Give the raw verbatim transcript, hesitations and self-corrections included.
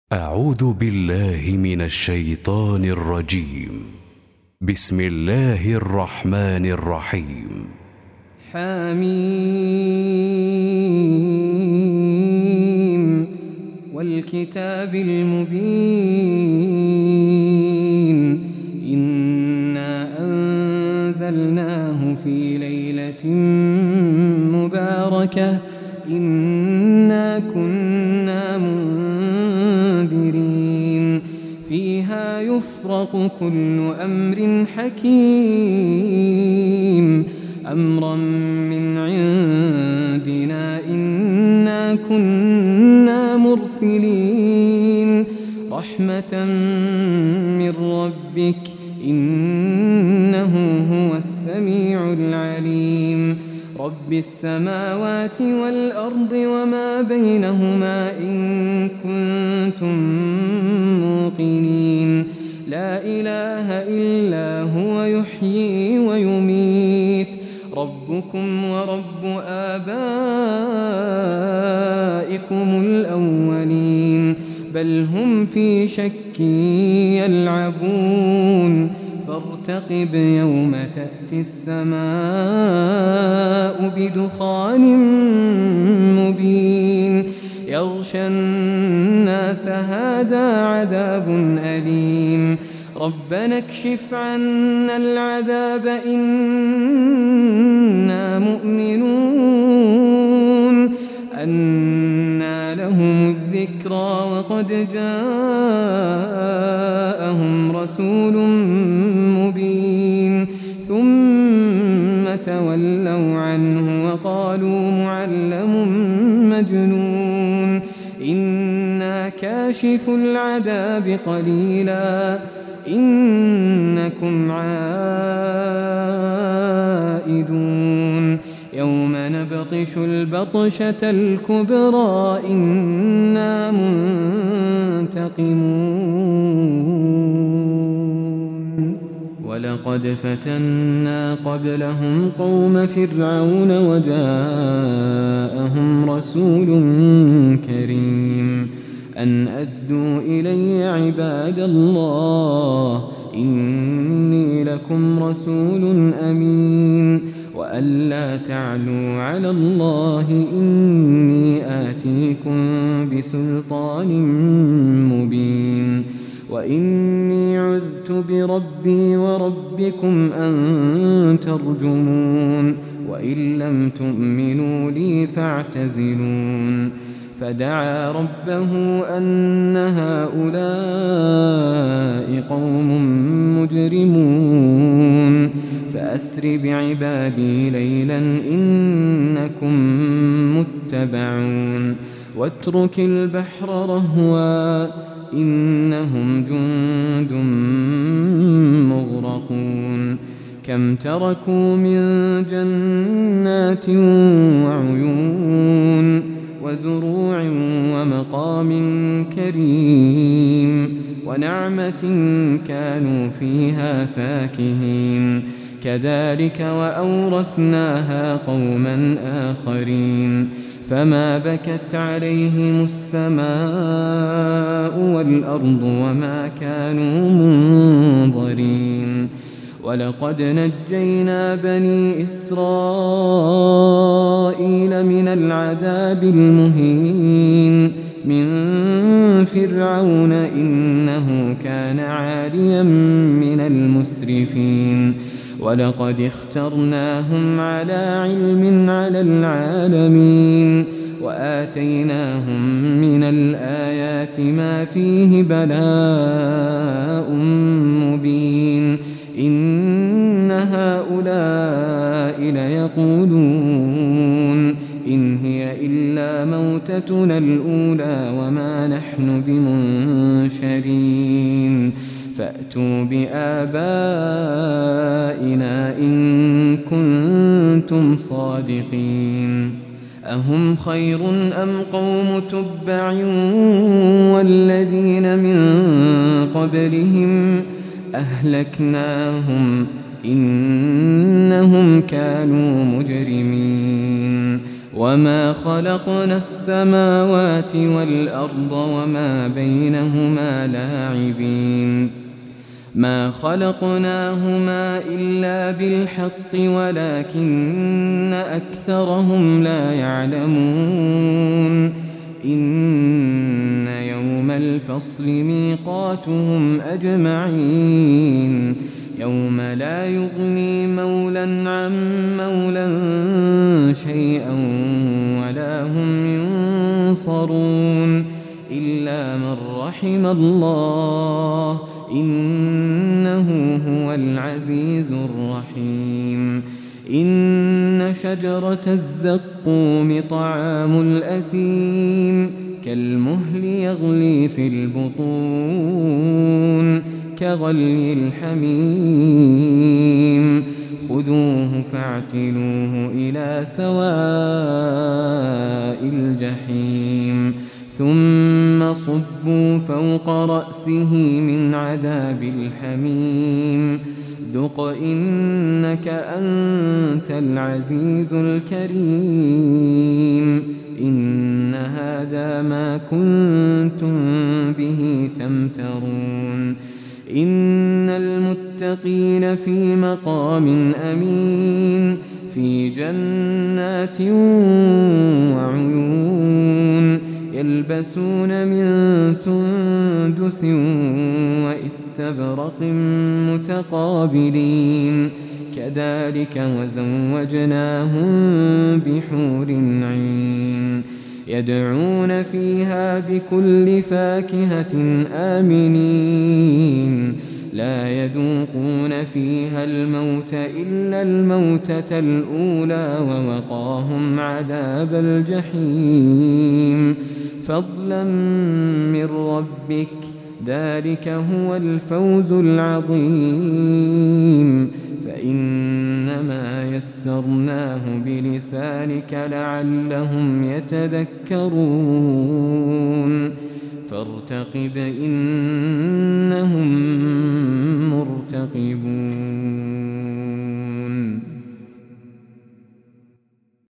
أعوذ بالله من الشيطان الرجيم. بسم الله الرحمن الرحيم. حميم والكتاب المبين إنا أنزلناه في ليلة مباركة إنا كنا منذرين فيها يفرق كل أمر حكيم أمرا من عندنا إنا كنا مرسلين رحمة من ربك إنه هو السميع العليم رب السماوات والأرض وما بينهما إن كنتم موقنين لا إله إلا هو يحيي ويميت ربكم ورب آبائكم الأولين بل هم في شك يلعبون فارتقب يوم تأتي السماء بدخان مبين يغشى الناس هذا عذاب أليم ربنا اكشف عنا العذاب إنا مؤمنون أنى لهم الذكرى وقد جاءهم رسول مبين ثم تولوا عنه وقالوا معلم مجنون إنا كاشف العذاب قليلا إنكم عائدون يوم نبطش البطشة الكبرى إنا منتقمون ولقد فتنا قبلهم قوم فرعون وجاءهم رسول كريم أن أدوا إلي عباد الله إني لكم رسول أمين وأن لا تعلوا على الله إني آتيكم بسلطان مبين وإني عذت بربي وربكم أن ترجمون وإن لم تؤمنوا لي فاعتزلون فدعا ربه أن هؤلاء قوم مجرمون فأسر بعبادي ليلا إنكم متبعون واترك البحر رهوا إنهم جند مغرقون كم تركوا من جنات وعيون وزروع ومقام كريم ونعمة كانوا فيها فاكهين كذلك وأورثناها قوما آخرين فما بكت عليهم السماء والأرض وما كانوا منظرين ولقد نجينا بني إسرائيل من العذاب المهين من فرعون إنه كان عاليا من المسرفين ولقد اخترناهم على علم على العالمين وآتيناهم من الآيات ما فيه بلاء مبين إن هؤلاء ليقولون إن هي إلا موتتنا الأولى وما نحن بمنشرين فأتوا بآبائنا إن كنتم صادقين أهم خير أم قوم تبع والذين من قبلهم أهلكناهم إنهم كانوا مجرمين وما خلقنا السماوات والأرض وما بينهما لاعبين ما خلقناهما إلا بالحق ولكن أكثرهم لا يعلمون إن يوم الفصل ميقاتهم أجمعين يوم لا يغني مولى عن مولى شيئا ولا هم ينصرون إلا من رحم الله إنه هو العزيز الرحيم إن شجرة الزقوم طعام الأثيم كالمهل يغلي في البطون كغلي الحميم خذوه فاعتلوه إلى سواء الجحيم ثم صبوا فوق رأسه من عذاب الحميم ذق إنك أنت العزيز الكريم إن هذا ما كنتم به تمترون إن المتقين في مقام أمين في جنات وعيون يلبسون من سندس واستبرق متقابلين كذلك وزوجناهم بحور عين يدعون فيها بكل فاكهة آمنين لا يذوقون فيها الموت إلا الموتة الأولى ووقاهم عذاب الجحيم فضلا من ربك ذلك هو الفوز العظيم فإنما يسرناه بلسانك لعلهم يتذكرون فارتقب إنهم مرتقبون